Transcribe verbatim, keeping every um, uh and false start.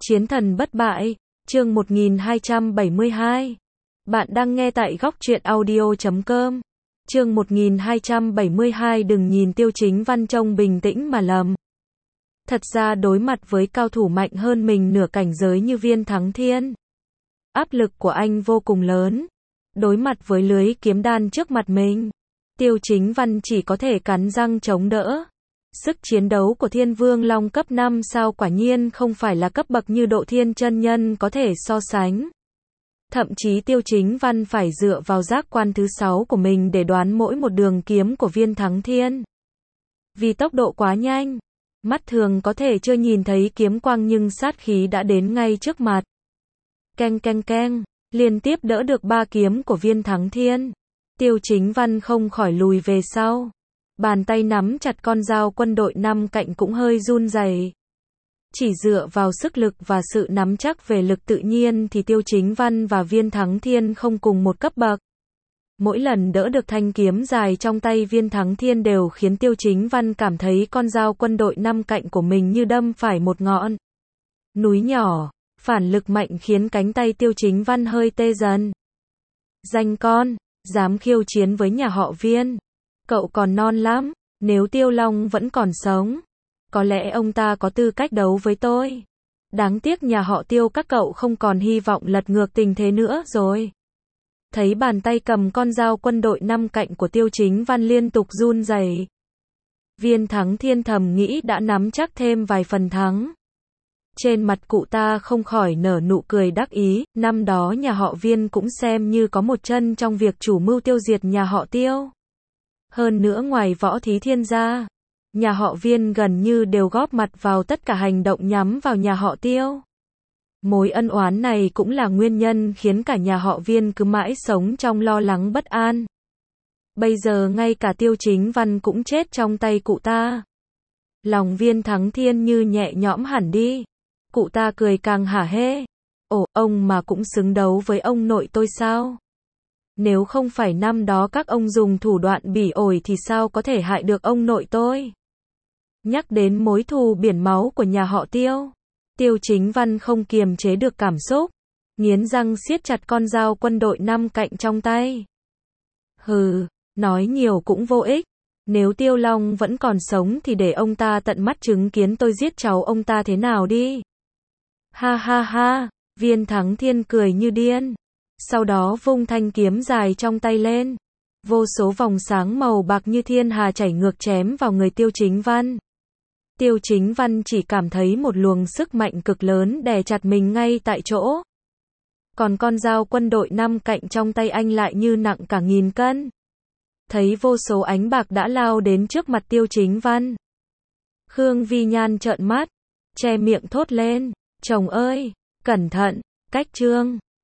Chiến thần bất bại, chương một nghìn hai trăm bảy mươi hai. Bạn đang nghe tại góc truyện audio chấm com. Chương một nghìn hai trăm bảy mươi hai. Đừng nhìn Tiêu Chính Văn trông bình tĩnh mà lầm. Thật ra đối mặt với cao thủ mạnh hơn mình nửa cảnh giới như Viên Thắng Thiên, áp lực của anh vô cùng lớn. Đối mặt với lưới kiếm đan trước mặt mình, Tiêu Chính Văn chỉ có thể cắn răng chống đỡ. Sức chiến đấu của Thiên Vương Long cấp năm sao quả nhiên không phải là cấp bậc như Độ Thiên chân nhân có thể so sánh. Thậm chí Tiêu Chính Văn phải dựa vào giác quan thứ sáu của mình để đoán mỗi một đường kiếm của Viên Thắng Thiên. Vì tốc độ quá nhanh, mắt thường có thể chưa nhìn thấy kiếm quang nhưng sát khí đã đến ngay trước mặt. Keng keng keng, liên tiếp đỡ được ba kiếm của Viên Thắng Thiên. Tiêu Chính Văn không khỏi lùi về sau. Bàn tay nắm chặt con dao quân đội năm cạnh cũng hơi run rẩy. Chỉ dựa vào sức lực và sự nắm chắc về lực tự nhiên thì Tiêu Chính Văn và Viên Thắng Thiên không cùng một cấp bậc. Mỗi lần đỡ được thanh kiếm dài trong tay Viên Thắng Thiên đều khiến Tiêu Chính Văn cảm thấy con dao quân đội năm cạnh của mình như đâm phải một ngọn núi nhỏ. Phản lực mạnh khiến cánh tay Tiêu Chính Văn hơi tê dần. Danh con, dám khiêu chiến với nhà họ Viên. Cậu còn non lắm, nếu Tiêu Long vẫn còn sống, có lẽ ông ta có tư cách đấu với tôi. Đáng tiếc nhà họ Tiêu các cậu không còn hy vọng lật ngược tình thế nữa rồi. Thấy bàn tay cầm con dao quân đội năm cạnh của Tiêu Chính Văn liên tục run rẩy, Viên Thắng Thiên thầm nghĩ đã nắm chắc thêm vài phần thắng. Trên mặt cụ ta không khỏi nở nụ cười đắc ý, năm đó nhà họ Viên cũng xem như có một chân trong việc chủ mưu tiêu diệt nhà họ Tiêu. Hơn nữa ngoài Võ Thí Thiên ra, nhà họ Viên gần như đều góp mặt vào tất cả hành động nhắm vào nhà họ Tiêu. Mối ân oán này cũng là nguyên nhân khiến cả nhà họ Viên cứ mãi sống trong lo lắng bất an. Bây giờ ngay cả Tiêu Chính Văn cũng chết trong tay cụ ta. Lòng Viên Thắng Thiên như nhẹ nhõm hẳn đi. Cụ ta cười càng hả hê. Ồ, ông mà cũng xứng đấu với ông nội tôi sao? Nếu không phải năm đó các ông dùng thủ đoạn bỉ ổi thì sao có thể hại được ông nội tôi? Nhắc đến mối thù biển máu của nhà họ Tiêu, Tiêu Chính Văn không kiềm chế được cảm xúc, nghiến răng siết chặt con dao quân đội năm cạnh trong tay. Hừ, nói nhiều cũng vô ích. Nếu Tiêu Long vẫn còn sống thì để ông ta tận mắt chứng kiến tôi giết cháu ông ta thế nào đi. Ha ha ha, Viên Thắng Thiên cười như điên. Sau đó vung thanh kiếm dài trong tay lên. Vô số vòng sáng màu bạc như thiên hà chảy ngược chém vào người Tiêu Chính Văn. Tiêu Chính Văn chỉ cảm thấy một luồng sức mạnh cực lớn đè chặt mình ngay tại chỗ. Còn con dao quân đội năm cạnh trong tay anh lại như nặng cả nghìn cân. Thấy vô số ánh bạc đã lao đến trước mặt Tiêu Chính Văn, Khương Vi Nhan trợn mắt, che miệng thốt lên, chồng ơi, cẩn thận, cách chương.